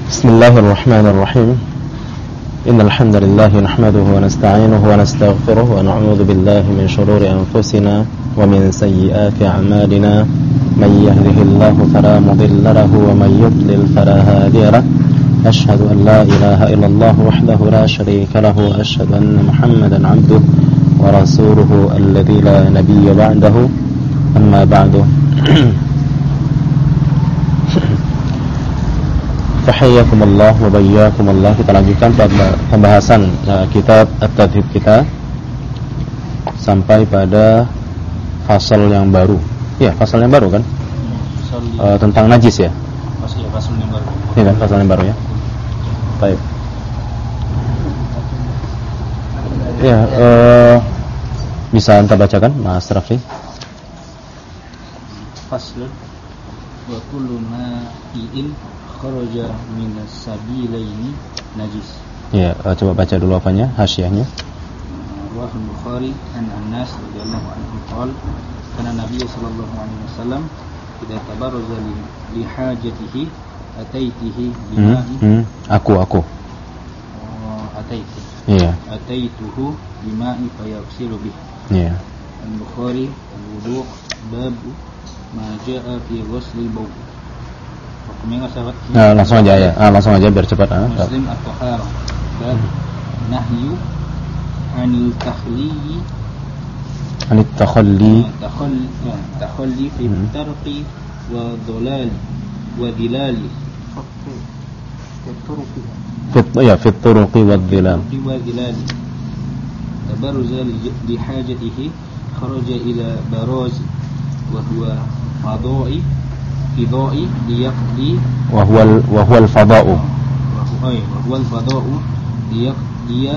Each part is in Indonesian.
بسم الله الرحمن الرحيم إن الحمد لله نحمده ونستعينه ونستغفره ونعوذ بالله من شرور أنفسنا ومن سيئات أعمالنا من يهده الله فلا مضل له ومن يضلل فلا هادي له أشهد أن لا إله إلا الله وحده لا شريك له وأشهد أن محمدا عبده ورسوله الذي لا نبي بعده أما بعد Tahiyyakumullah wa bayyakumullah. Kita lanjutkan pembahasan kitab At-Tadhib kita sampai pada fasal yang baru. Ya, fasal yang baru kan? Tentang najis ya? Fasal yang baru. Iya kan, fasal yang baru ya. Baik. Ya, bisa anda bacakan Mas Rafi? Faslun wa kullu ma'in kharaja minas sabilaini najis. Ya, coba baca dulu apanya, hasyiahnya. Rawahul Bukhari an Anas radhiyallahu anhu qala kana Nabi sallallahu alaihi wasallam idza tabarraza li hajatihi ataitihi bima'i aku ataiti. Iya. Ataituhu bima'i fayaghsilu bih. Iya. Al-Bukhari al-wudu' bab ma jaa'a fi ghuslil bawl. Nah, langsung aja ya. Langsung aja biar cepat. Muslim at-Taharah. Bab nahyu anil takhliyi anit takhalli fi tarqi wa dhalali wa dilali fi turuqi wa dhilal tabarruza li hajatihi kharaja ila baraz wa huwa fadai fidai liyaqdi wa huwa al-fada'u liya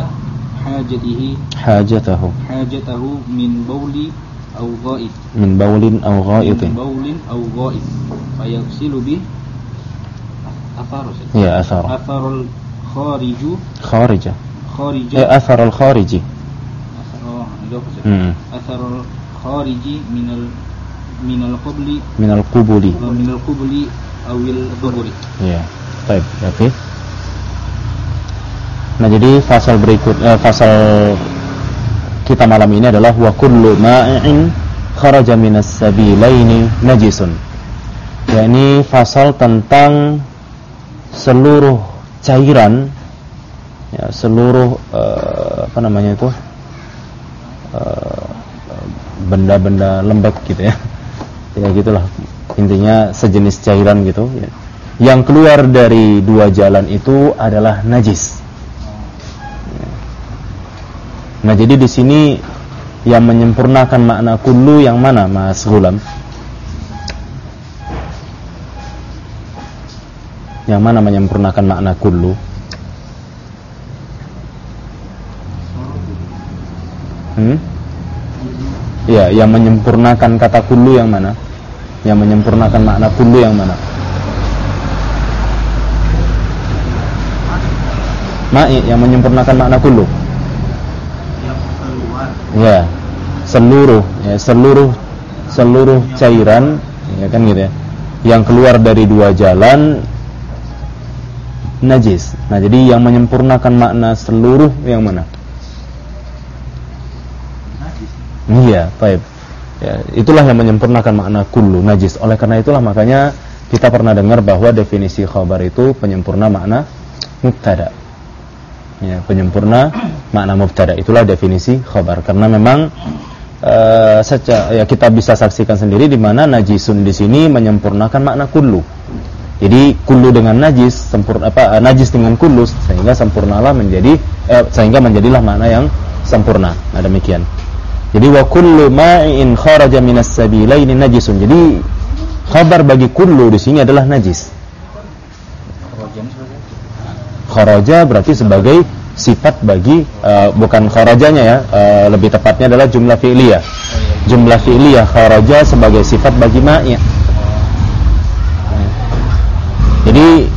hajatahu min bawli aw gha'id min bawlin aw gha'idin fayaghsilu bi atharul kharija atharul khariji atharul khariji minal qubuli awil dhuburi. Ya, baik, oke. Nah, jadi fasal fasal kita malam ini adalah wa kullu ma'in kharaja minas sabilaini najisun. Ya, ini fasal tentang seluruh cairan, ya, seluruh benda-benda lembek gitu ya. Ya gitulah, intinya sejenis cairan gitu ya. Yang keluar dari dua jalan itu adalah najis. Nah, jadi di sini yang menyempurnakan makna kullu yang mana, Mas Gulam? Yang mana menyempurnakan makna kullu? Ya, yang menyempurnakan kata kullu yang mana? Yang menyempurnakan makna kullu yang mana? Ma'i, yang menyempurnakan makna kullu. Ya, seluruh cairan, ya kan gitu ya. Yang keluar dari dua jalan najis. Nah, jadi yang menyempurnakan makna seluruh yang mana? Iya, baik. Ya, itulah yang menyempurnakan makna kullu najis. Oleh karena itulah makanya kita pernah dengar bahwa definisi khabar itu penyempurna makna mubtada. Ya, penyempurna makna mubtada, itulah definisi khabar. Karena memang ya kita bisa saksikan sendiri di mana najisun di sini menyempurnakan makna kullu. Jadi kullu dengan najis najis dengan kullu sehingga menjadilah makna yang sempurna. Nah, demikian. Jadi wa kullu ma'in kharaja minas sabilaini najisun. Jadi khabar bagi kullu di sini adalah najis. Kharaja berarti sebagai sifat bagi bukan kharajanya ya, lebih tepatnya adalah jumlah fi'liyah. Jumlah fi'liyah kharaja sebagai sifat bagi ma'i. Jadi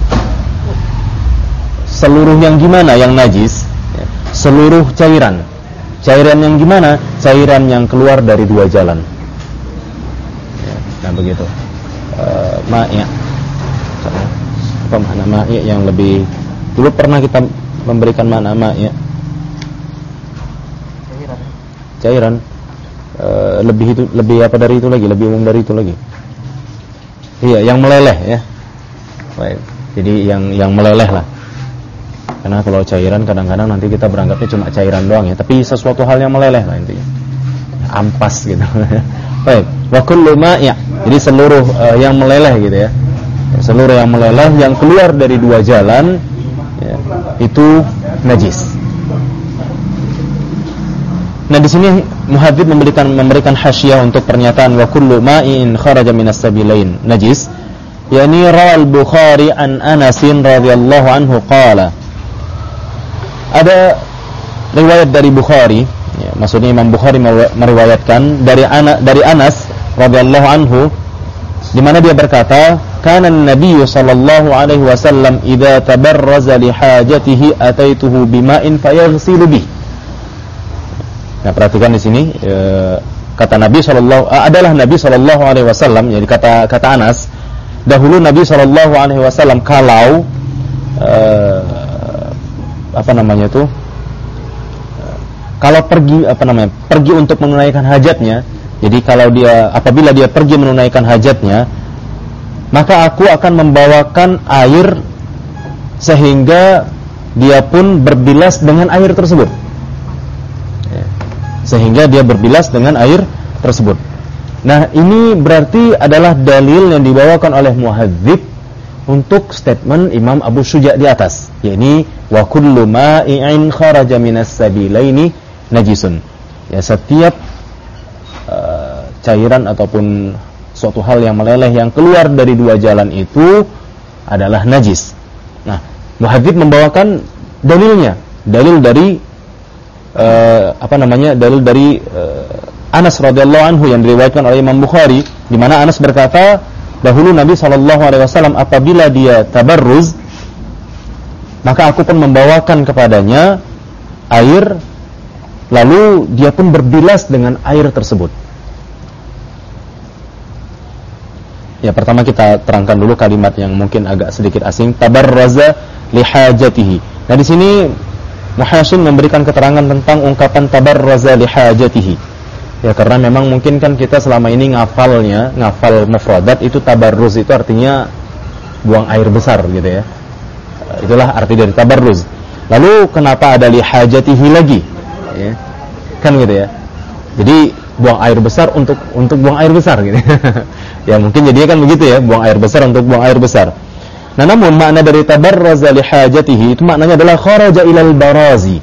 seluruh yang gimana yang najis? Seluruh cairan. Cairan yang gimana? Cairan yang keluar dari dua jalan. Nah, begitu. Ma'i. apa makna ma'i yang lebih dulu pernah kita memberikan makna ma'i ya? Cairan. Lebih apa dari itu lagi? Lebih umum dari itu lagi. Iya, yang meleleh ya. Baik. Jadi yang meleleh lah. Karena kalau cairan kadang-kadang nanti kita beranggapnya cuma cairan doang ya, tapi sesuatu hal yang meleleh lah intinya. Ampas gitu. Baik. Wa kullu ma'i'. Jadi seluruh yang meleleh gitu ya. Seluruh yang meleleh yang keluar dari dua jalan ya, itu najis. Nah di sini muhadzib memberikan hasyiah untuk pernyataan wa kullu ma'in kharaja minas sabilain najis. Yani rawal Bukhari an Anas radhiyallahu anhu qala. Ada riwayat dari Bukhari, ya, maksudnya Imam Bukhari meriwayatkan dari Anas radhiyallahu anhu di mana dia berkata, kana an-nabiy sallallahu alaihi wasallam idza tabarraza li hajatihi ataituhu bima'in fayaghsilu bih. Nah, perhatikan di sini kata Nabi adalah Nabi sallallahu alaihi wasallam, jadi kata Anas, dahulu Nabi sallallahu alaihi wasallam kalau kalau pergi untuk menunaikan hajatnya, jadi apabila dia pergi menunaikan hajatnya, maka aku akan membawakan air sehingga dia pun berbilas dengan air tersebut. Sehingga dia berbilas dengan air tersebut. Nah, ini berarti adalah dalil yang dibawakan oleh muhadzib untuk statement Imam Abu Syuja di atas, yakni wa kullu ma'i'in kharaja minas sabilaini najisun. Ya, setiap cairan ataupun suatu hal yang meleleh yang keluar dari dua jalan itu adalah najis. Nah, muhadzib membawakan dalilnya, dalil dari dalil dari Anas radhiyallahu anhu yang diriwayatkan oleh Imam Bukhari, di mana Anas berkata, dahulu Nabi SAW apabila dia tabarruz, maka aku pun membawakan kepadanya air, lalu dia pun berbilas dengan air tersebut. Ya, pertama kita terangkan dulu kalimat yang mungkin agak sedikit asing, tabarraza lihajatihi. Nah, di sini Muhassin memberikan keterangan tentang ungkapan tabarraza lihajatihi. Ya, karena memang mungkin kan kita selama ini ngafal mufradat itu tabarruz itu artinya buang air besar gitu ya. Itulah arti dari tabarruz. Lalu kenapa ada lihajatihi lagi? Ya, kan gitu ya. Jadi buang air besar untuk buang air besar gitu. Ya mungkin jadinya kan begitu ya, buang air besar untuk buang air besar. Nah, namun makna dari tabarraza lihajatihi itu maknanya adalah kharaja ilal barazi.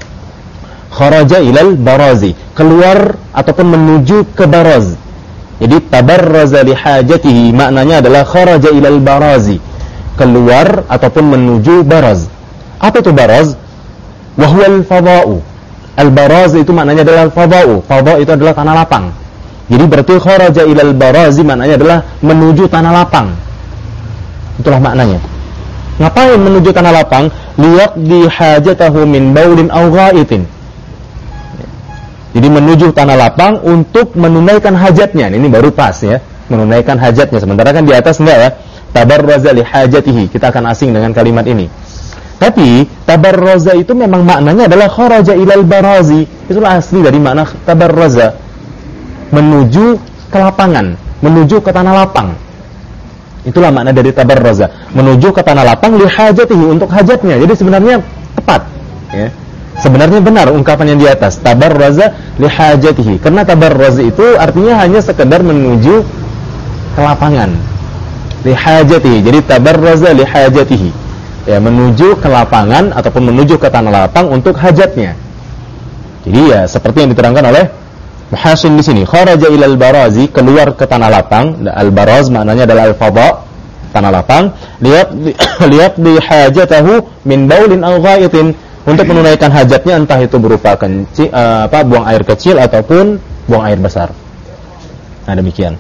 Kharaja ilal barazi, keluar ataupun menuju ke baraz. Jadi tabarraza lihajatihi maknanya adalah kharaja ilal barazi, keluar ataupun menuju baraz. Apa itu baraz? Wa huwal fadha'u. Al-baraz itu maknanya adalah al-fadha'u. Fadha' itu adalah tanah lapang. Jadi berarti kharaja ilal barazi maknanya adalah menuju tanah lapang. Itulah maknanya. Ngapain menuju tanah lapang? Liyaqdi hajatahu min baulin aw ghaitin. Jadi menuju tanah lapang untuk menunaikan hajatnya. Ini baru pas ya, menunaikan hajatnya. Sementara kan di atas enggak ya. Tabarraza li hajatihi. Kita akan asing dengan kalimat ini. Tapi tabarraza itu memang maknanya adalah kharaja ilal barazi. Itulah asli dari makna tabarraza. Menuju ke lapangan, menuju ke tanah lapang. Itulah makna dari tabarraza, menuju ke tanah lapang li hajatihi, untuk hajatnya. Jadi sebenarnya tepat ya. Sebenarnya benar ungkapan yang di atas, tabarraza li hajatihi. Karena tabarraza itu artinya hanya sekedar menuju ke lapangan. Li hajatihi. Jadi tabarraza li hajatihi. Ya, menuju ke lapangan ataupun menuju ke tanah lapang untuk hajatnya. Jadi ya seperti yang diterangkan oleh Muhassin di sini, kharaja ilal barazi, keluar ke tanah lapang. Al-baraz maknanya adalah al-fadha, tanah lapang. Liyaqdi hajatahu min baulin aw ghaitin, untuk menunaikan hajatnya, entah itu berupa buang air kecil ataupun buang air besar. Nah, demikian.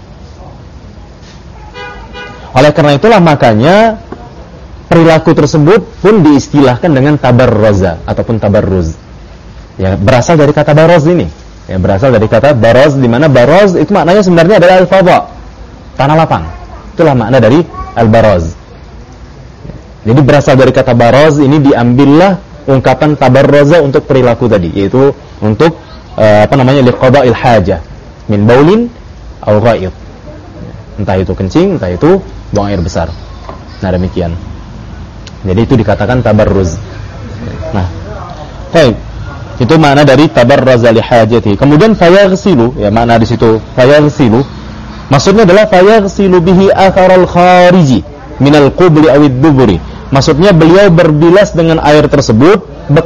Oleh karena itulah makanya perilaku tersebut pun diistilahkan dengan tabarraza ataupun tabarruz. Ya, berasal dari kata baraz ini. Ya, berasal dari kata baraz, di mana baraz itu maknanya sebenarnya adalah al-fadha, tanah lapang. Itulah makna dari al-baraz. Jadi berasal dari kata baroz, ini diambillah ungkapan tabarroza untuk perilaku tadi, yaitu untuk liqada'il hajah min baulin aw ghaid. Entah itu kencing, entah itu buang air besar. Nah, demikian. Jadi itu dikatakan tabarruz. Nah, baik. Itu makna dari tabarraza li hajati. Kemudian fayaghsilu, ya makna di situ fayaghsilu. Maksudnya adalah fayaghsilu bihi atharal khariji minal qubli awid duburi. Maksudnya beliau berbilas dengan air tersebut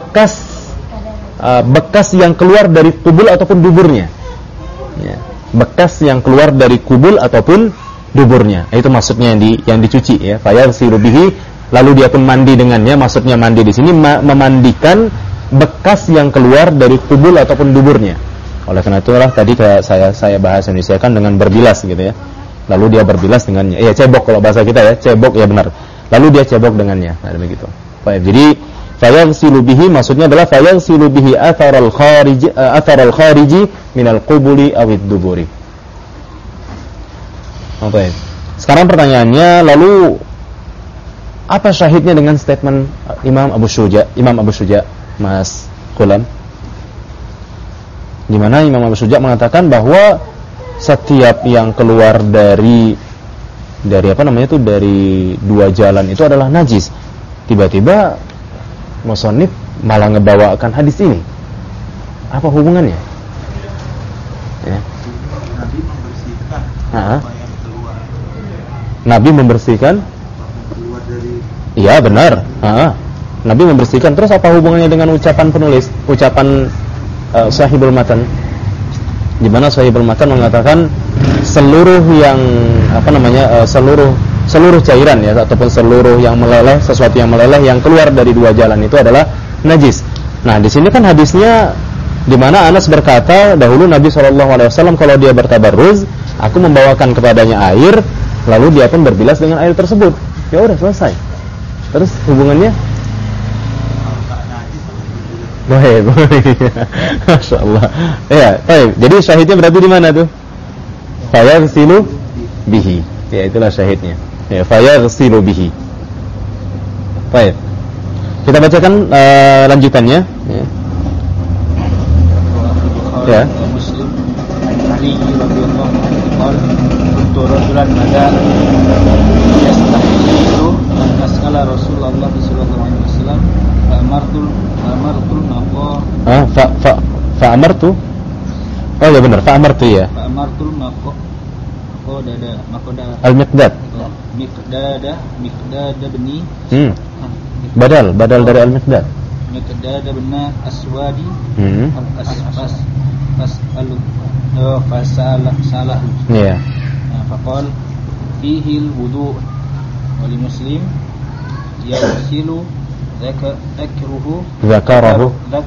bekas yang keluar dari kubul ataupun duburnya. Ya, bekas yang keluar dari kubul ataupun duburnya. Itu maksudnya yang dicuci, ya. Fayaghsilu bihi, lalu dia pun mandi dengannya. Maksudnya mandi di sini memandikan bekas yang keluar dari kubul ataupun duburnya. Oleh karena itulah tadi saya bahas Indonesia kan dengan berbilas gitu ya. Lalu dia berbilas dengannya. Ya, cebok kalau bahasa kita ya, cebok ya benar. Lalu dia cebok dengannya. Nah, begitu. Baik, jadi fayaghsilu bihi maksudnya adalah fayaghsilu bihi atharal khariji minal qubuli awid duburi. Oke. Sekarang pertanyaannya, lalu apa syahidnya dengan statement Imam Abu Syuja, Mas Kulam? Di mana Imam Abu Syuja mengatakan bahwa setiap yang keluar dari dua jalan itu adalah najis. Tiba-tiba musannif malah ngebawakan hadis ini. Apa hubungannya? Ya. Nabi membersihkan apa yang keluar. Nabi membersihkan? Keluar dari. Iya, benar. Nabi membersihkan. Terus apa hubungannya dengan ucapan penulis? Ucapan Sahibul Matan, di mana Sahibul Matan mengatakan seluruh yang seluruh cairan ya, ataupun seluruh yang meleleh, sesuatu yang meleleh yang keluar dari dua jalan itu adalah najis. Nah, di sini kan hadisnya di mana Anas berkata, dahulu Nabi SAW kalau dia bertabarruz, aku membawakan kepadanya air, lalu dia pun berbilas dengan air tersebut. Ya udah, selesai. Terus hubungannya? Baik. Masya Allah. Ya, baik. Jadi syahidnya berarti di mana tuh? Fayaghsilu bihi. Ya, itulah syahidnya. Ya, fayaghsilu bihi. Baik. Kita bacakan lanjutannya. Ya. Ya. Muslim Ali radhiyallahu anhu qala kuntu rajulan madan yastahilu an as'ala Rasulullah sallallahu alaihi wasallam fa'amartul naqa fa'amartu. Oh ya benar, fa'amartu ya. Fa'amartul al-miqdad bni badal dari al-miqdad. Miqdad bin Aswadi fasalah. Iya. Faqal fihi al-wudu' wa li Muslim yaghsilu dzakarahu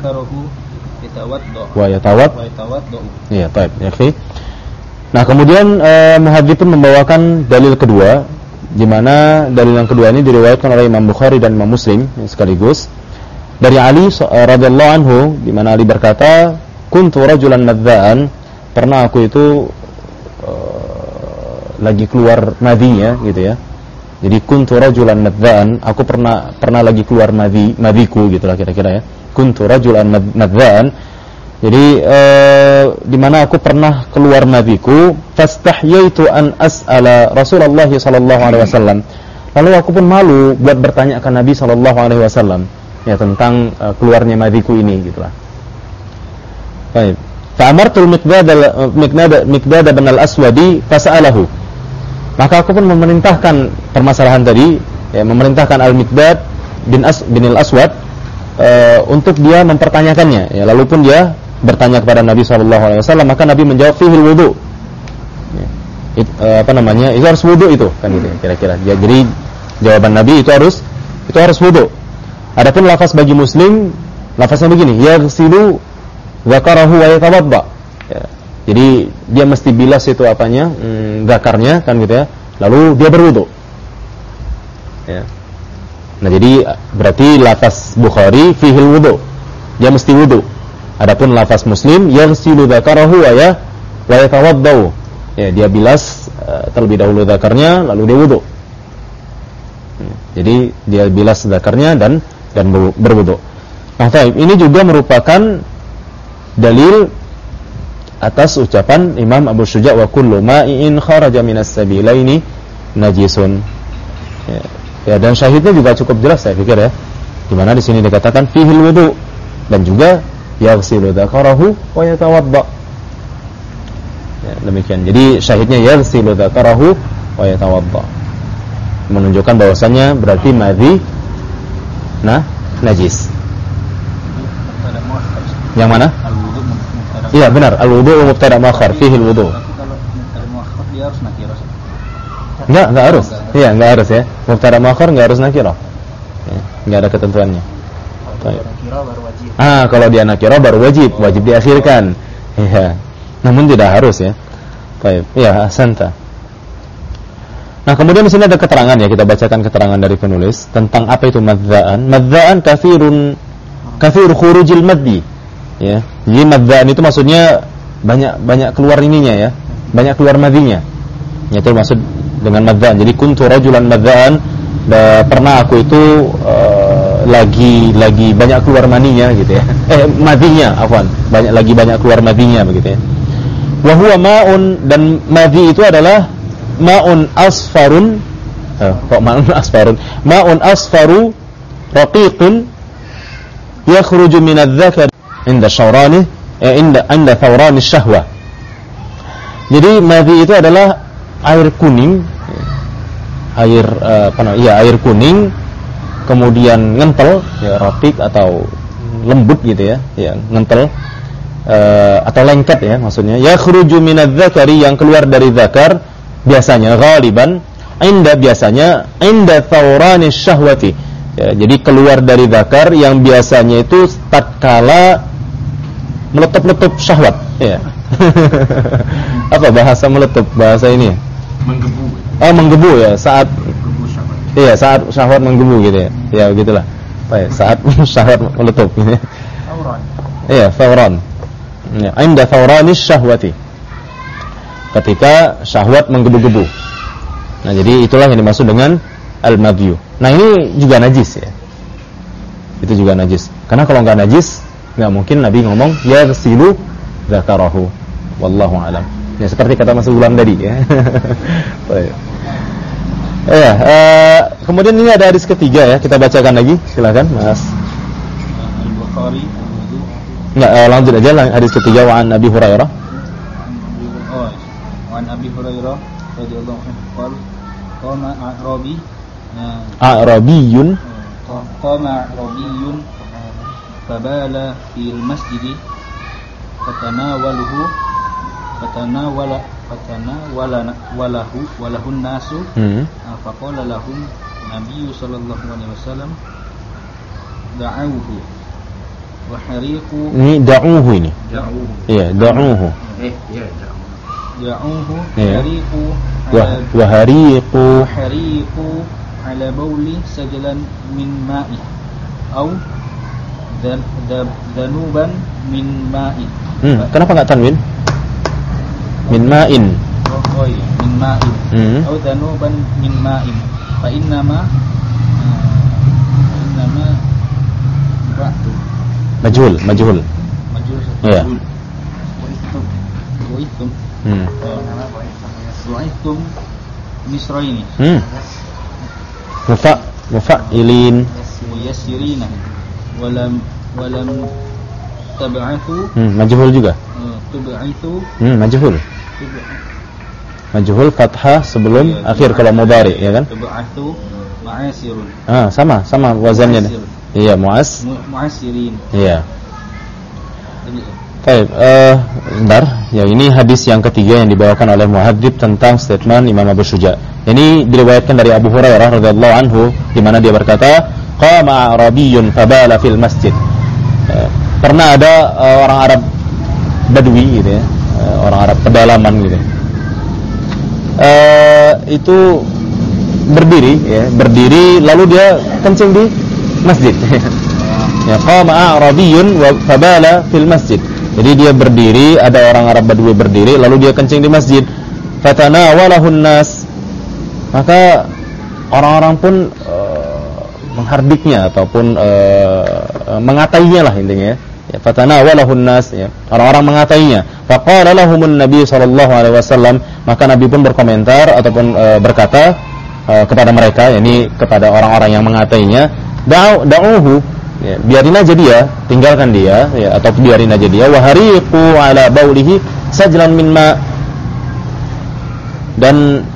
yatawadda. Iya, baik. Yakfi. Nah, kemudian Muhaddzib pun membawakan dalil kedua, di mana dalil yang kedua ini diriwayatkan oleh Imam Bukhari dan Imam Muslim sekaligus dari Ali radhiyallahu anhu, di mana Ali berkata, kuntu rajulan madzaan, pernah aku itu lagi keluar madhinya gitu ya. Jadi kuntu rajulan madzaan, aku pernah lagi keluar madhiku gitulah kira-kira ya. Kuntu rajulan madzaan. Jadi di mana aku pernah keluar madhiku, fastahyaitu an as'ala Rasulullah sallallahu alaihi wasallam. Lalu aku pun malu buat bertanya ke Nabi sallallahu alaihi wasallam ya tentang keluarnya madhiku ini gitulah. Baik. Fa'amartul Miqdad bin al-Aswadi fas'alahu. Maka aku pun memerintahkan permasalahan tadi, ya, memerintahkan Al-Miqdad bin al-Aswad untuk dia mempertanyakannya. Ya, lalu pun dia bertanya kepada Nabi SAW, maka Nabi menjawab fihil wudu. Ya, itu harus wudu itu, kan gitu kira-kira. Ya, jadi jawaban Nabi itu harus wudu. Adapun lafaz bagi Muslim, lafaznya begini, yaghsilu dzakarahu wa yatawadda. Ya. Jadi dia mesti bilas itu apanya, zakarnya kan gitu ya. Lalu dia berwudu. Ya. Nah, jadi berarti lafaz Bukhari fihil wudu. Dia mesti wudu. Adapun lafaz Muslim yaghsilu dzakarahu wa yatawadda. Ya, dia bilas terlebih dahulu zakarnya lalu dia wudu. Jadi dia bilas dzakarnya dan berwudu. Nah, ini juga merupakan dalil atas ucapan Imam Abu Syuja' wa kullu ma'in kharaja minas sabilaini najisun. Ya, dan syahidnya juga cukup jelas saya pikir ya. Di mana di sini dikatakan fihil wudu dan juga yaghsilu dzakarahu wa yatawadda. Ya, demikian. Jadi syahidnya yaghsilu dzakarahu wa yatawadda. Menunjukkan bahwasannya berarti madhi najis. Yang mana? Iya benar, al-wudu mubtada muakhar, fihi al-wudu. Kalau mubtada muakhar dia harus nakirah. Enggak harus. Iya, enggak harus ya. Mubtada muakhar enggak harus nakirah. Ya, enggak ada ketentuannya. Nakirah baru wajib. Kalau dia nakirah baru wajib diakhirkan. Iya. Namun tidak harus ya. Baik. Iya, ahsanta. Nah, kemudian di sini ada keterangan ya, kita bacakan keterangan dari penulis tentang apa itu madzaan. Madzaan kathir khurujil maddi. Ya, jadi madzaan itu maksudnya banyak keluar ininya ya, banyak keluar madhinya. Ya, itu maksud dengan madzaan. Jadi kuntu rajulan madzaan, pernah aku itu lagi banyak keluar maninya gitu ya. Madhinya, afwan. Banyak keluar madhinya begitu ya. Wa huwa ma'un, dan madhi itu adalah ma'un asfarun. Kok ma'un asfarun? Ma'un asfaru raqiqun yakhruju min adz-dzakar inda syawrani inda thawrani syahwa. Jadi madhi itu adalah air kuning, air kuning kemudian ngentel ya, raqiq atau lembut gitu ya, ngentel atau lengket ya maksudnya. Yakhruju min adz-dzakari, yang keluar dari zakar, biasanya ghaliban biasanya inda thawrani syahwati. Ya, jadi keluar dari zakar yang biasanya itu tatkala meletup-letup syahwat ya. Apa bahasa meletup bahasa ini? Menggebu. Menggebu ya, saat Menggebu syahwat. iya, saat syahwat menggebu gitu ya. Ya begitulah. Baik, saat syahwat meletup gitu ya. Auran. Iya, fawran. Ya, inda thawranis syahwati. Ketika syahwat menggebu-gebu. Nah, jadi itulah yang dimaksud dengan al-madyu. Nah, ini juga najis ya. Itu juga najis. Karena kalau enggak najis, enggak mungkin Nabi ngomong yaghsilu dzakarahu. Wallahu a'lam. Ya, seperti kata Mas Ulam tadi ya. Baik. Ya, kemudian ini ada hadis ketiga ya, kita bacakan lagi. Silakan, Mas. Al-Bukhari al-wudu. Enggak, lanjut aja hadis ketiga wa an Abi Hurairah. Wa an Abi Hurairah radhiyallahu anhu qala qama A'rabiyyun fabala fil masjid walahu nasu faqala lahum Nabi sallallahu alaihi wasallam da'uhu wa hariqu. Ini da'uhu ini. Iya, da'uhu. Da'uhu hariqu wa hariqu ala bawli sajalan min ma'i au dhanuban min ma'i. Kenapa enggak tanwin? Min ma'in. Min ma'in. Au dhanuban min ma'in. Fa innama ra'tu. Majhul. Iya. Wa'ithum misraini. Mufa'ilin Muyassirina walam tab'athu. Majhul juga. Tub'athu. Majhul fathah sebelum akhir kalau mudhari ya kan? Tub'athu ma'asirun. Sama wazannya. Iya, mu'asirin. Iya. Baik, bentar. Ya, ini hadis yang ketiga yang dibawakan oleh muhadzib tentang statement Imam Abu Syuja'. Ini diriwayatkan dari Abu Hurairah radhiyallahu anhu, di mana dia berkata, qama a'rabiyyun fabala fil masjid. Pernah ada orang Arab Badui gitu ya, orang Arab pedalaman gitu. Itu berdiri lalu dia kencing di masjid. Ya, qama a'rabiyyun wa fabala fil masjid. Jadi dia berdiri, ada orang Arab Badui berdiri, lalu dia kencing di masjid. Fatanawalahun nas. Maka orang-orang pun menghardiknya ataupun mengatainya lah intinya ya. Ya, fatanawalahun nas, ya, orang-orang mengatainya. Faqala lahumun nabi sallallahu alaihi wasallam, maka Nabi pun berkomentar ataupun berkata kepada mereka, yakni kepada orang-orang yang mengatainya, da'uhu, ya, biarin aja dia, tinggalkan dia, ya, atau biarin aja dia, wa hariqu ala baulihi sajlan min ma, dan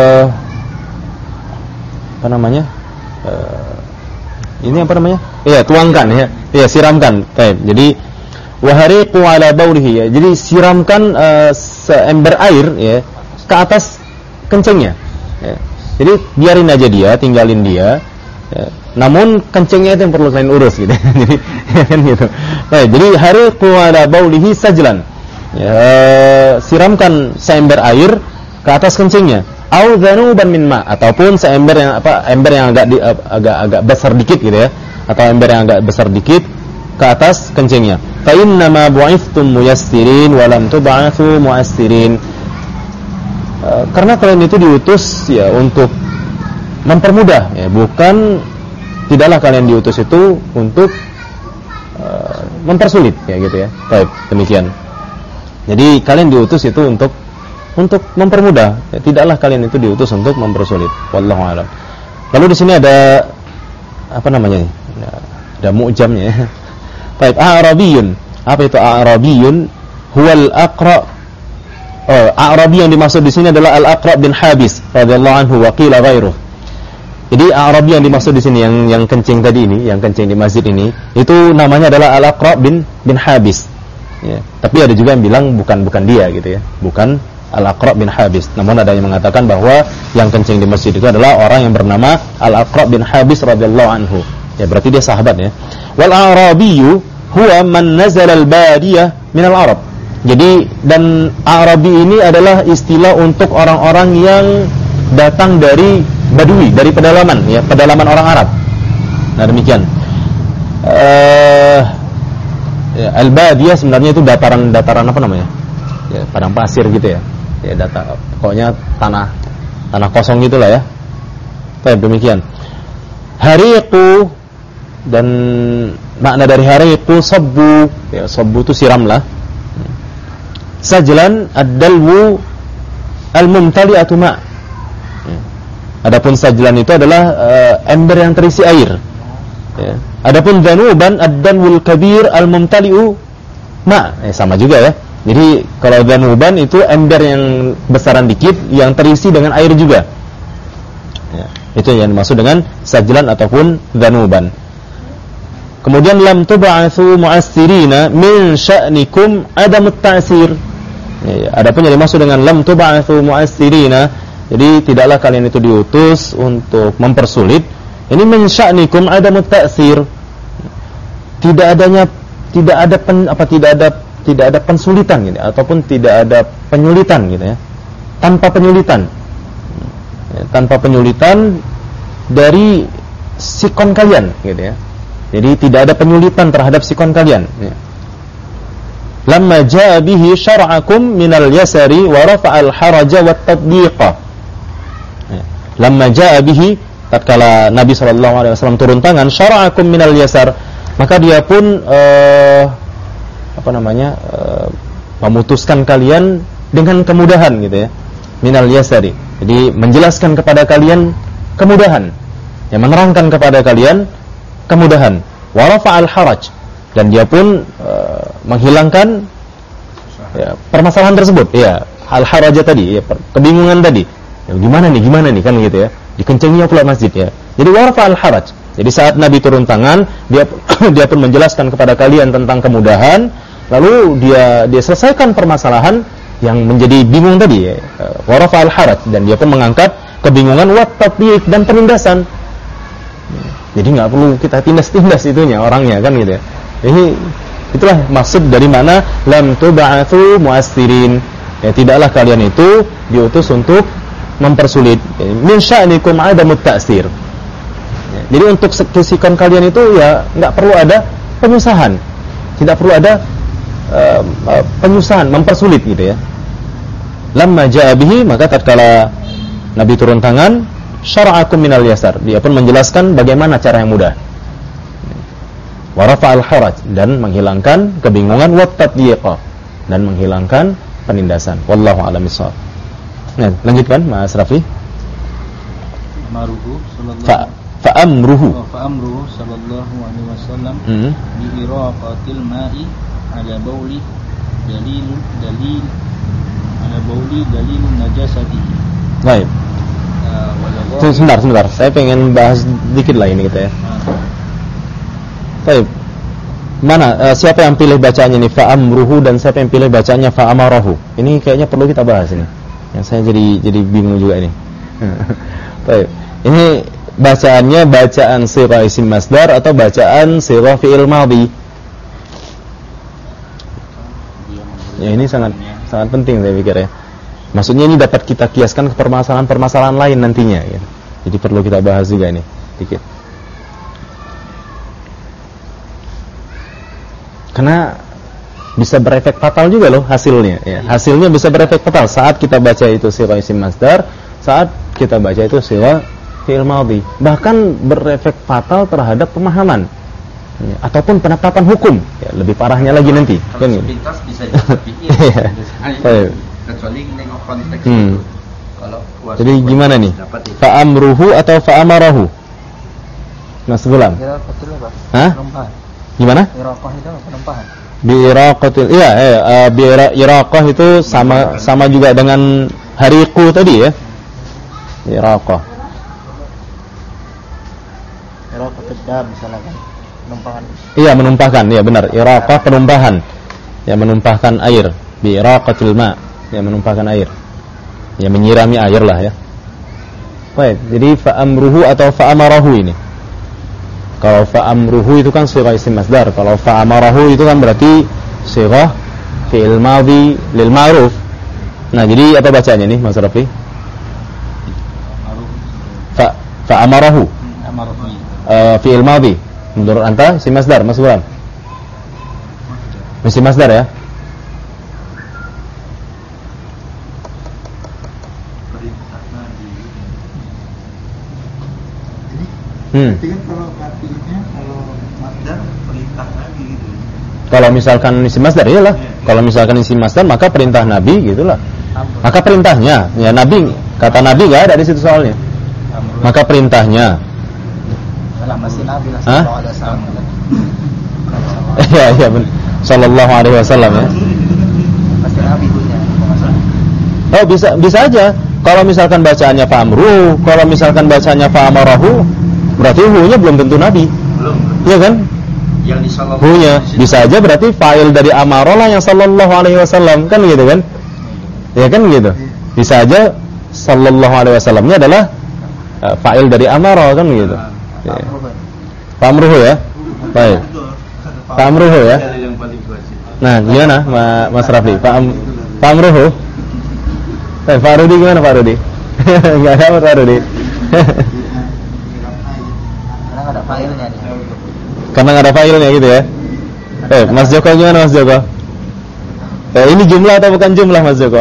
apa namanya? Ini apa namanya? Iya, tuangkan ya. Iya, siramkan. Baik. Jadi wahariqu ala baulihi, ya. Jadi siramkan seember air ya ke atas kencingnya. Ya. Jadi biarin aja dia, tinggalin dia. Ya. Namun kencingnya itu yang perlu kalian urus gitu. Jadi kan gitu. Baik, jadi hariqu ala baulihi sajlan. Ya, siramkan seember air ke atas kencingnya. Au dzanuban min ma, ataupun seember yang ember yang agak besar dikit gitu ya, atau ember yang agak besar dikit ke atas kencingnya. Fa inna ma bu'ithtum muyassirin wa lam tub'atsu mu'assirin. Karena kalian itu diutus ya untuk mempermudah ya, bukan, tidaklah kalian diutus itu untuk mempersulit ya gitu ya. Baik, demikian. Jadi kalian diutus itu untuk mempermudah, ya, tidaklah kalian itu diutus untuk mempersulit. Wallahu a'lam. Lalu di sini ada apa namanya nih? Ada mu'jamnya ya. Baik, a'rabiyun. Apa itu a'rabiyun? Huwal aqra. A'rabi yang dimaksud di sini adalah Al-Aqra bin Habis radhiyallahu anhu wa qila ghairuh. Jadi A'rabi yang dimaksud di sini yang kencing tadi ini, yang kencing di masjid ini, itu namanya adalah Al-Aqra bin Habis. Ya, tapi ada juga yang bilang bukan dia gitu ya. Bukan Al-Aqra bin Habis. Namun ada yang mengatakan bahwa yang kencing di masjid itu adalah orang yang bernama Al-Aqra bin Habis radhiyallahu anhu. Ya, berarti dia sahabat ya. Wal a'rabiyyu huwa man nazala al-badiyah min al-arab. Jadi dan Arabi ini adalah istilah untuk orang-orang yang datang dari badui, dari pedalaman ya, pedalaman orang Arab. Nah, demikian. Ya, al-badiyah sebenarnya itu dataran apa namanya? Ya, padang pasir gitu ya. Ya, pokoknya tanah kosong gitulah ya. Baik, demikian. Hariqu, dan makna dari hariqu sabbu, ya, sabbu itu siramlah. Sajlan ad-dalwu al-mumtali'atu ma'. Adapun sajlan itu adalah ember yang terisi air. Ya. Adapun dhanuban ad-dalwul kabir al-mumtali'u ma'. Sama juga ya. Jadi kalau dhanuban itu ember yang besaran dikit yang terisi dengan air juga. Ya, itu yang dimaksud dengan sajlan ataupun dhanuban. Kemudian lam tub'atsu mu'assirina min sya'nikum adamut ta'sir. Ya, adapun yang dimaksud dengan lam tub'atsu mu'assirina, jadi tidaklah kalian itu diutus untuk mempersulit. Ini min sya'nikum adamut ta'sir. Tidak ada pensulitan gitu, ataupun tidak ada penyulitan gitu ya. Tanpa penyulitan. Ya, tanpa penyulitan dari sikon kalian gitu ya. Jadi tidak ada penyulitan terhadap sikon kalian ya. Lamma jaa bihi syar'akum minal yasari wa rafa'al haraja wat tadbiqa. Ya. Lamma jaa bihi, tatkala Nabi sallallahu alaihi wasallam turun tangan, syar'akum minal yasar, maka dia pun memutuskan kalian dengan kemudahan gitu ya. Minal yasari. Jadi menjelaskan kepada kalian kemudahan. Ya, menerangkan kepada kalian kemudahan. Wa rafa'al haraj, dan dia pun menghilangkan ya, permasalahan tersebut. Ya, al-haraja tadi, ya, kebingungan tadi. Ya, gimana nih kan gitu ya. Dikencenginya pula masjid ya. Jadi wa rafa'al haraj. Jadi saat Nabi turun tangan, dia pun menjelaskan kepada kalian tentang kemudahan. Lalu dia selesaikan permasalahan yang menjadi bingung tadi ya. Wa rafa'al haraj, dan dia pun mengangkat kebingungan wat tatbiq, dan penindasan. Jadi nggak perlu kita tindas itunya orangnya kan gitu ya. Ini itulah maksud dari mana lam tub'atsu mu'assirin. Ya, tidaklah kalian itu diutus untuk mempersulit. Min sya'nikum adamut ta'sir. Ya, jadi untuk sikon kalian itu ya nggak perlu ada penyusahan. Tidak perlu ada penyusahan, mempersulit gitu ya. Lamma ja'a bihi, maka tatkala Nabi turun tangan, syara'akum minal yasar. Dia pun menjelaskan bagaimana cara yang mudah. Wa rafa'al haraj, dan menghilangkan kebingungan, wa tatbiqa, dan menghilangkan penindasan. Wallahu a'lam bishawab. Nah, lanjutkan Mas Rafi. Fa'amruhu sallallahu alaihi wasallam bi iraqatil ma'i ala bauli dalil ala bauli dalilun najasatihi. Baik. Sebentar. Saya pengen bahas dikit lah ini kita ya. Baik. Mana siapa yang pilih bacanya nih fa'amruhu, dan siapa yang pilih bacanya fa'amarahu? Ini kayaknya perlu kita bahas ini. Yang saya jadi bingung juga ini. Baik. Ini bacaannya bacaan sirah isim masdar atau bacaan sirah fi'il madhi? Ya, ini sangat penting saya pikir ya. Maksudnya ini dapat kita kiaskan ke permasalahan lain nantinya ya. Jadi perlu kita bahas juga ini dikit. Karena bisa berefek fatal juga loh hasilnya ya. Hasilnya bisa berefek fatal saat kita baca itu sirah isim masdar, saat kita baca itu sirah fi'il madhi. Bahkan berefek fatal terhadap pemahaman ya, ataupun penetapan hukum ya, lebih parahnya lagi nanti kan gitu. Sepintas bisa jadi kecuali nengok konteks itu. Kalau jadi gimana nih? Fa'amruhu atau fa'amarahu? Mas Gulam. Hah? Gimana? Iraqah itu penumpahan. Bi iraqatil bi iraqah itu sama juga dengan hariqu tadi ya. Iraqah. Iraqah kedam misalnya kan. Penumpahan. Iya, menumpahkan. Iya benar. Iraqah penumpahan. Ya, menumpahkan air. Bi iraqatil ma. Ya, menumpahkan air. Ya, menyirami air lah ya. Baik, jadi fa'amruhu atau fa'amarahu ini. Kalau fa'amruhu itu kan sirah isim masdar. Kalau fa'amarahu itu kan berarti sirah fi'il madhi lil ma'ruf. Nah, jadi apa bacanya nih Mas Rafi? Fa'amarahu. Fi'il madhi. Menurut anta isim masdar, Mas Gulam. Isim masdar ya. Jadi kan kalau artinya kalau masdar perintah Nabi gitu. Kalau misalkan isim masdar iyalah. Kalau misalkan isim masdar maka perintah Nabi gitulah. Maka perintahnya ya Nabi, kata Nabi enggak ada di situ soalnya. Maka perintahnya masih Nabi lah sallallahu alaihi wasallam. Iya sallallahu alaihi wasallam ya. Masih Nabi punya. Oh, bisa aja. Kalau misalkan bacaannya fa'amru, kalau misalkan bacaannya fa'amarahu, berarti hu-nya belum tentu Nabi. Belum. Iya kan? Yang di sallallahu Hu-nya bisa aja berarti fa'il dari amara lah yang sallallahu alaihi wasallam, kan gitu kan? Ya kan gitu. Bisa aja sallallahu alaihi wasallamnya adalah fa'il dari amara kan gitu. Ya. Fa'amruhu ya? Baik. Fa'amruhu ya? Nah, gimana Mas Rafi? Fa'amruhu? Pak Rudi gimana Pak Rudi? Enggak dapat Pak Rudi. Karena ada filenya nih. Karena nggak ada filenya gitu ya. Mas Joko gimana Mas Joko? Ini jumlah atau bukan jumlah Mas Joko?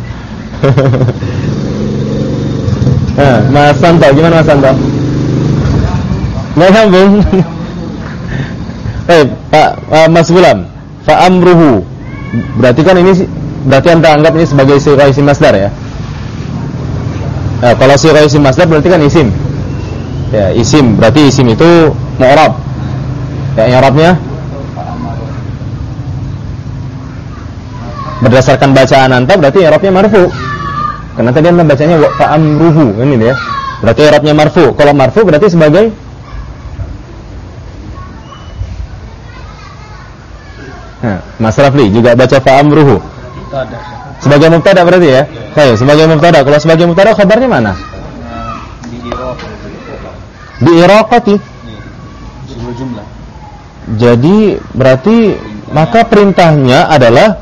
Nah, Mas Santo gimana Mas Santo? Nggak nyambung. Pak Mas Gulam, fa'amruhu. Berarti kan ini anda anggap ini sebagai sirah isim masdar ya? Kalau sirah isim masdar berarti kan isim. Ya, isim. Berarti isim itu mu'rab. Ya, i'rabnya berdasarkan bacaan anta berarti i'rabnya marfu. Karena tadi anda bacanya fa'amruhu, ini ya. Berarti i'rabnya marfu. Kalau marfu berarti sebagai Mas Rafli juga baca fa'amruhu. Sebagai mubtada berarti ya? Baik, sebagai mubtada. Kalau sebagai mubtada khabarnya mana? Di iraqati. Sebuah jumlah. Jadi berarti maka perintahnya adalah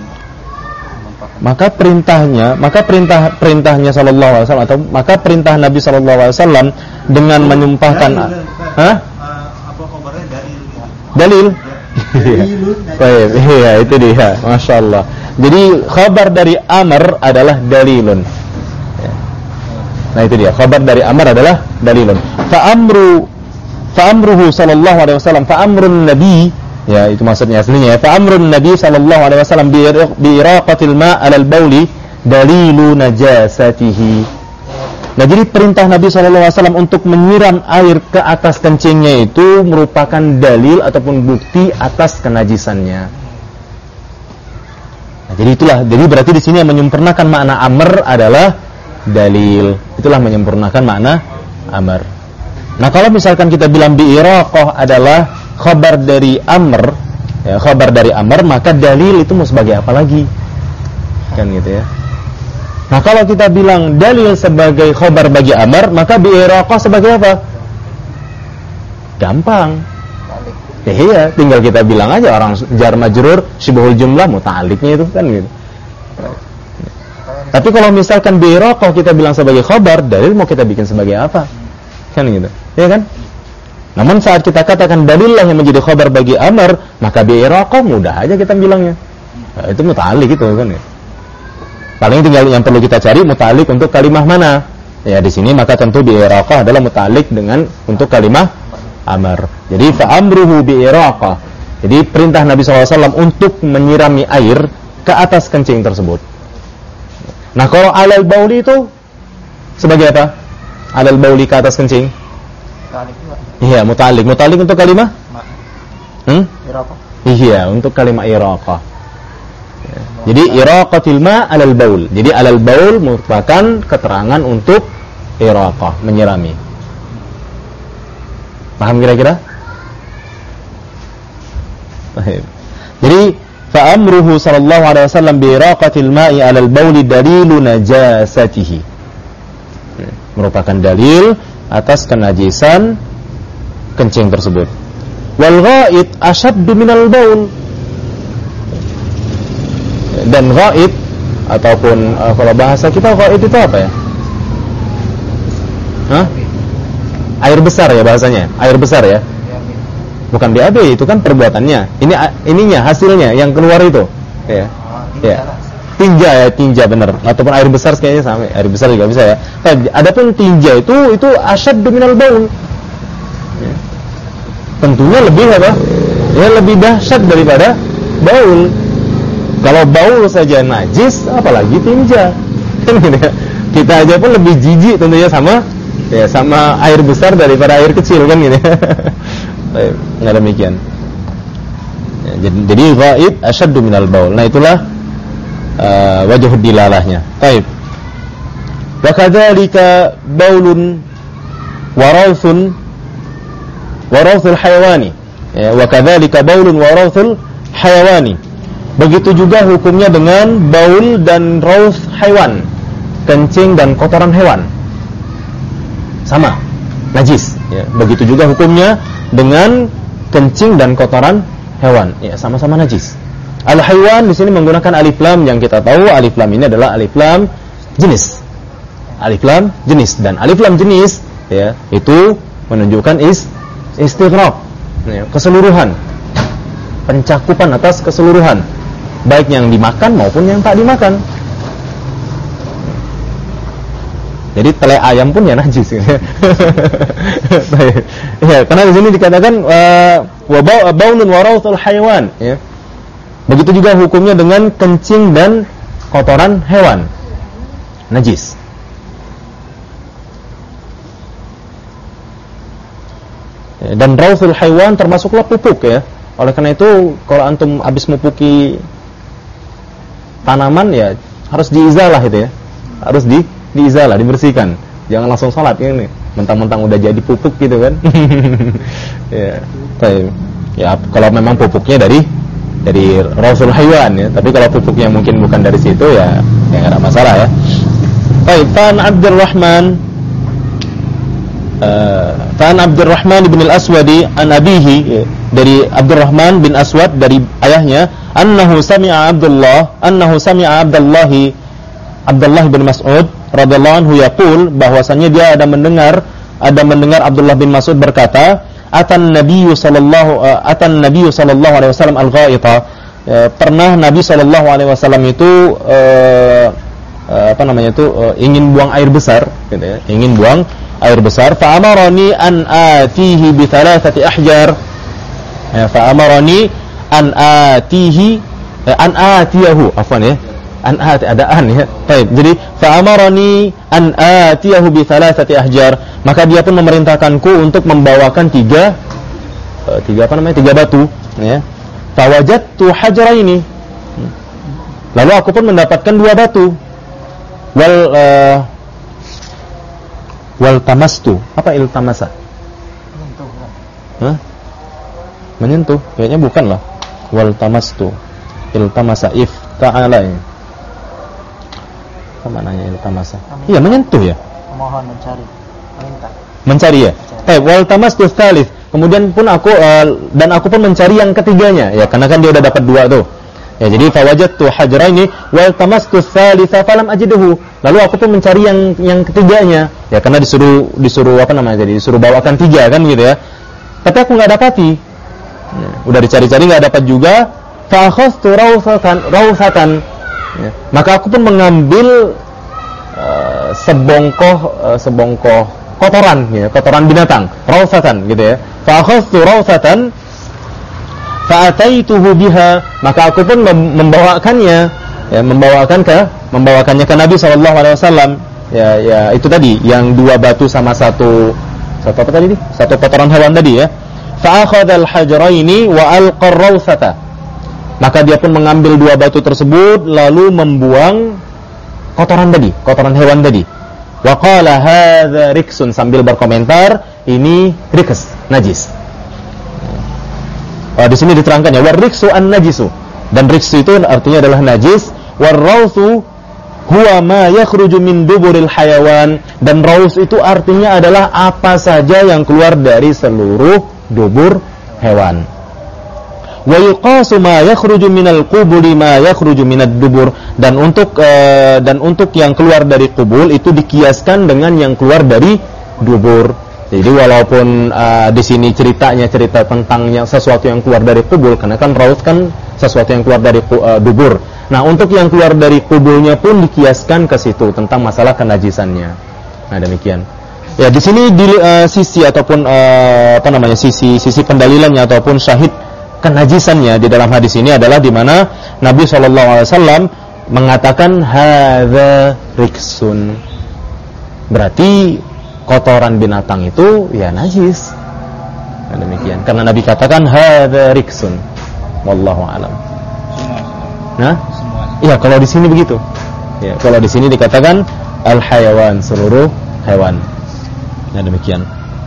perintahnya sallallahu alaihi wasallam atau maka perintah Nabi sallallahu alaihi wasallam dengan menyumpahkan apa kabarnya dalil. Baik, iya itu dia. Masya Allah. Jadi khabar dari amr adalah dalilun. Nah itu dia, khabar dari Amr adalah dalilun. Fa'amruhu sallallahu alaihi wasallam, fa'amrun nabi, ya itu maksudnya aslinya ya. Fa'amrun nabi sallallahu alaihi wasallam bi iraqatil ma' 'alal bauli dalilu najasatihi. Nah, jadi perintah Nabi sallallahu alaihi wasallam untuk menyiram air ke atas kencingnya itu merupakan dalil ataupun bukti atas kenajisannya. Nah, jadi berarti di sini yang menyempurnakan makna amr adalah dalil. Itulah menyempurnakan makna amr. Nah, kalau misalkan kita bilang bi'iraqah adalah khabar dari amr, ya, khabar dari amr, maka dalil itu mau sebagai apa lagi? Kan gitu ya. Nah, kalau kita bilang dalil sebagai khabar bagi amr, maka bi'iraqah sebagai apa? Gampang. Iya, tinggal kita bilang aja orang jar majrur syibhul jumlah muta'alliqnya itu kan gitu. Tapi kalau misalkan bi'iraqah kita bilang sebagai khabar, dalil mau kita bikin sebagai apa? Kan gitu. Ya kan? Namun saat kita katakan dalil lah yang menjadi khabar bagi amr, maka bi'iraqah mudah aja kita bilangnya. Nah, itu muta'alliq gitu kan ya. Paling tinggal yang perlu kita cari muta'alliq untuk kalimah mana. Ya di sini maka tentu bi'iraqah adalah muta'alliq dengan untuk kalimah amr. Jadi fa'amruhu bi'iraqah. Jadi perintah Nabi SAW untuk menyirami air ke atas kencing tersebut. Nah, kalau alal bauli itu sebagai apa? Alal bauli ke atas kencing? Iya, muta'alliq. Muta'alliq untuk kalimah? Iraqah. Iya, untuk kalimah iraqah. Jadi iraqatil ma' alal baul. Jadi alal baul merupakan keterangan untuk iraqah, menyirami. Paham kira-kira? Baik. Jadi fa'amruhu sallallahu alaihi wasallam bi iraqatil ma'i alal bauli dalilu najasatihi. Merupakan dalil atas kenajisan kencing tersebut. Wal ghaid ashaddu minal baul. Dan ghaid ataupun kalau bahasa kita ghaid itu apa ya? Hah? Air besar ya bahasanya. Air besar ya. Bukan BAB, itu kan perbuatannya. Ini ininya hasilnya yang keluar itu. Ya. Ya. Tinja benar. Ataupun air besar kayaknya sama. Air besar juga bisa ya. Adapun tinja itu asyaddu minal baul. Ya. Tentunya lebih apa? Ya lebih dahsyat daripada baul. Kalau baul saja najis, apalagi tinja. Kita aja pun lebih jijik tentunya sama air besar daripada air kecil kan gitu. Baik, enggak demikian. Ya, jadi ghaib asyaddu minal baul. Nah, itulah wajh dilalahnya. Baik. Wa kadzalika baulun wa rawthul hayawani. Ya, wa kadzalika baulun wa rawthul hayawani. Begitu juga hukumnya dengan baul dan rawth hewan, kencing dan kotoran hewan. Sama, najis. Ya, begitu juga hukumnya dengan kencing dan kotoran hewan. Ya, sama-sama najis. Al-haywan di sini menggunakan alif lam yang kita tahu alif lam ini adalah alif lam jenis. Alif lam jenis dan alif lam jenis ya, itu menunjukkan istighraq. Ya, keseluruhan. Pencakupan atas keseluruhan. Baik yang dimakan maupun yang tak dimakan. Jadi tele ayam pun ya najis. Ya, karena di sini dikatakan wa baulun wa rawthul haywan ya. Begitu juga hukumnya dengan kencing dan kotoran hewan. Najis. Ya, dan rawthul haywan termasuklah pupuk ya. Oleh karena itu kalau antum habis memupuki tanaman ya harus diizalah itu ya. Harus diizalah, dibersihkan. Jangan langsung salat ini. Mentang-mentang udah jadi pupuk gitu kan. Ya. Ya, kalau memang pupuknya dari rawthul haywan ya. Tapi kalau pupuknya mungkin bukan dari situ ya enggak ada masalah ya. Baik, Ta'an Abdurrahman bin al-Aswadi an abihi, dari Abdurrahman bin Aswad dari ayahnya, annahu sami'a Abdullah bin Mas'ud radhiyallahu anhu yaqul, bahwasanya dia ada mendengar Abdullah bin Mas'ud berkata, atan nabiyyu sallallahu alaihi wasallam al-ghaita. Pernah Nabi sallallahu alaihi wasallam itu ingin buang air besar gitu ya, ingin buang air besar. Fa amarani an atihi bi thalathati ahjar. Ya, fa amarani an atihi an atiyahu, afwan ya. Ada an ya. Baik. Jadi fa amarani an atiyahu bi thalathati ahjar, maka dia pun memerintahkanku untuk membawakan tiga batu ya. Fa wajadtu hajraini. Lalu aku pun mendapatkan 2 batu. Wal tamastu. Apa iltamasa? Menyentuh. Kayaknya bukan lah. Wal tamastu. Iltamasa ifta'ala ini. Apa maknanya iltamasa? Iya, menyentuh ya. Memohon, mencari, meminta. Mencari ya. Wal tamastu tsalits. Kemudian pun aku pun mencari yang ketiganya ya, karena kan dia udah dapat 2 tuh. Ya, jadi fawajadtu hajraini wal tamastu tsalitsa falam ajidhu. Lalu aku pun mencari yang ketiganya. Ya, karena disuruh disuruh bawakan 3 kan gitu ya. Tapi aku enggak dapati. Ya, udah dicari-cari enggak dapat juga. Fa akhadtu rawsatan. Ya, maka aku pun mengambil sebongkoh kotoran ya, kotoran binatang, rawsatan gitu ya. Fa akhadtu rawsatan fa'ataituhu biha, maka aku pun membawakannya ya, membawakannya ke Nabi SAW. Ya itu tadi yang 2 batu sama satu apa tadi? Satu kotoran hewan tadi ya. Fa'akhadha al-hajraini wa alqa ar-rawsata. Maka dia pun mengambil 2 batu tersebut lalu membuang kotoran hewan tadi. Wa qala hadza riksun, sambil berkomentar, ini riks, najis. Di sini diterangkan ya, warriksu an-najisu, dan riksu itu artinya adalah najis. Warrawsu huwa ma yakhruju min duburil hayawan, dan raus itu artinya adalah apa saja yang keluar dari seluruh dubur hewan. Wa yuqasu ma yakhruju minal qubuli ma yakhruju minad dubur, dan untuk yang keluar dari kubul itu dikiaskan dengan yang keluar dari dubur. Jadi walaupun di sini cerita tentang sesuatu yang keluar dari kubul, karena kan raus kan sesuatu yang keluar dari dubur. Nah, untuk yang keluar dari kubulnya pun dikiaskan ke situ tentang masalah kenajisannya. Nah, demikian. Ya, di sini sisi ataupun sisi pendalilannya ataupun syahid kenajisannya di dalam hadis ini adalah di mana Nabi SAW mengatakan hadza riksun. Berarti kotoran binatang itu ya najis. Nah, demikian. Karena Nabi katakan hadza riksun. Wallahu a'lam. Nah? Iya, kalau di sini begitu. Ya, kalau di sini dikatakan al-hayawan, seluruh hewan. Nah, demikian.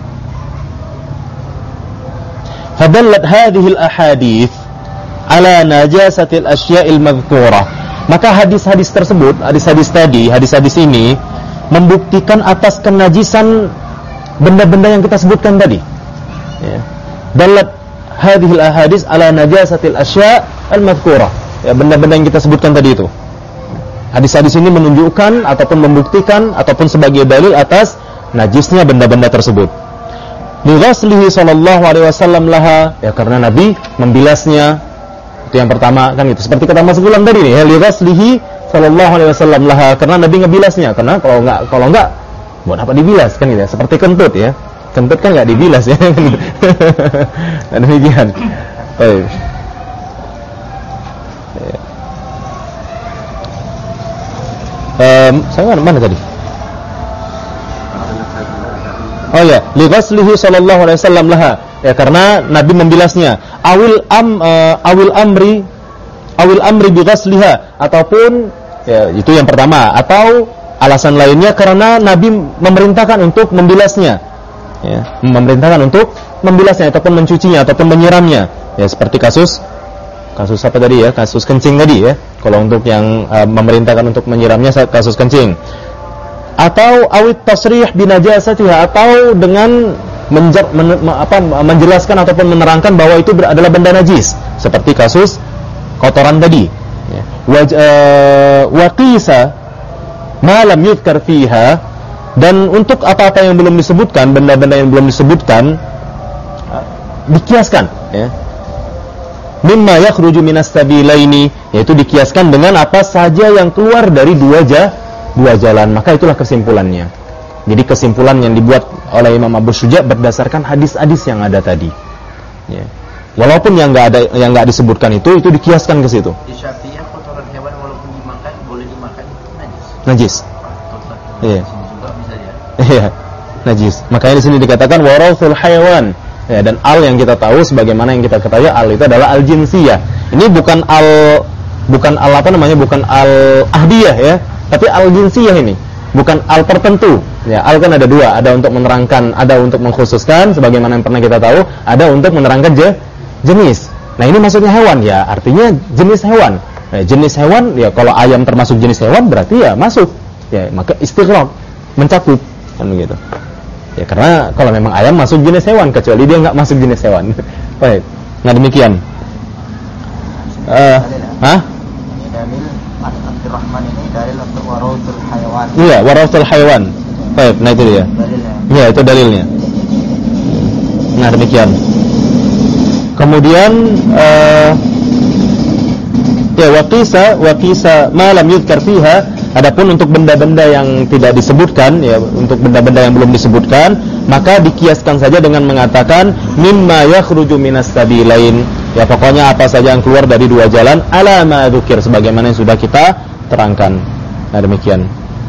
Fadallat hadhihi al-ahadits ala najasati al-asya'il madhkurah. Maka hadis-hadis tersebut, hadis-hadis ini membuktikan atas kenajisan benda-benda yang kita sebutkan tadi. Ya. Dalat hadhil ahadits ala najasatil asya' al-madhkurah. Ya, benda-benda yang kita sebutkan tadi itu. Hadis-hadis ini menunjukkan ataupun membuktikan ataupun sebagai dalil atas najisnya benda-benda tersebut. Li ghaslihi sallallahu alaihi wasallam laha, ya karena Nabi membilasnya. Itu yang pertama kan itu. Seperti kata Mas Gulam tadi nih, ya, li ghaslihi sallallahu alaihi wasallam laha, karena Nabi ngebilasnya. Karena kalau enggak buat apa dibilas kan gitu ya. Seperti kentut ya. Kentut kan enggak dibilas ya. Dan demikian. Baik. Saya mana tadi? Oh ya, li ghaslihi sallallahu alaihi wasallam laha. Ya karena Nabi membilasnya. Awil amri bi ghasliha, ataupun ya, itu yang pertama, atau alasan lainnya karena Nabi memerintahkan untuk membilasnya. Ya, memerintahkan untuk membilasnya ataupun mencucinya ataupun menyiramnya. Ya seperti kasus apa tadi ya? Kasus kencing tadi ya. Kalau untuk yang memerintahkan untuk menyiramnya kasus kencing. Atau awit tasrih binajasatiha, atau dengan menjelaskan ataupun menerangkan bahwa itu adalah benda najis, seperti kasus kotoran tadi. Wa qisa ma lam yudhkar fiha, dan untuk apa-apa yang belum disebutkan, benda-benda yang belum disebutkan dikiaskan ya. Mimma yakhruju minas sabilaini, yaitu dikiaskan dengan apa saja yang keluar dari dua dua jalan, maka itulah kesimpulannya. Jadi kesimpulan yang dibuat oleh Imam Abu Syuja berdasarkan hadis-hadis yang ada tadi. Ya. Walaupun yang nggak disebutkan itu dikiaskan ke situ. Di Syafi'iyah kotoran hewan walaupun dimakan boleh dimakan itu najis. Najis. Iya. Juga bisa ya. Iya. Najis. Makanya di sini dikatakan warawthul hayawan. Ya, dan al yang kita tahu sebagaimana yang kita ketahui al itu adalah al jinsiyah. Ini bukan al apa namanya? Bukan al ahdiyah ya, tapi al jinsiyah ini. Bukan al tertentu. Ya, al kan ada dua, ada untuk menerangkan, ada untuk mengkhususkan sebagaimana yang pernah kita tahu, ada untuk menerangkan jenis. Nah, ini maksudnya hewan ya, artinya jenis hewan. Nah, jenis hewan ya kalau ayam termasuk jenis hewan berarti ya masuk. Ya, maka istighraq, mencakup kan begitu. Ya, karena kalau memang ayam masuk jenis hewan kecuali dia enggak masuk jenis hewan. Baik. Nah, demikian. Ini dalil Mas Abdurrahman ini dalil untuk warawthul hayawan. Iya, warawthul hayawan. Baik, nah itu dia. Dalilnya. Iya, itu dalilnya. Nah, demikian. Kemudian ya waqisa ma lam yudhkar fiha, adapun untuk benda-benda yang tidak disebutkan ya, untuk benda-benda yang belum disebutkan, maka dikiaskan saja dengan mengatakan mimma yakhruju minas sabilain. Ya, pokoknya apa saja yang keluar dari dua jalan ala ma dzukir sebagaimana yang sudah kita terangkan. Nah, demikian.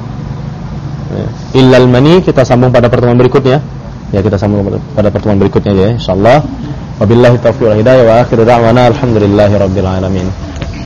Illal mani kita sambung pada pertemuan berikutnya. Ya, kita sambung pada pertemuan berikutnya ya insyaallah. Wabillahi taufiq wal hidayah wa akhiru da'wana alhamdulillahirabbil alamin.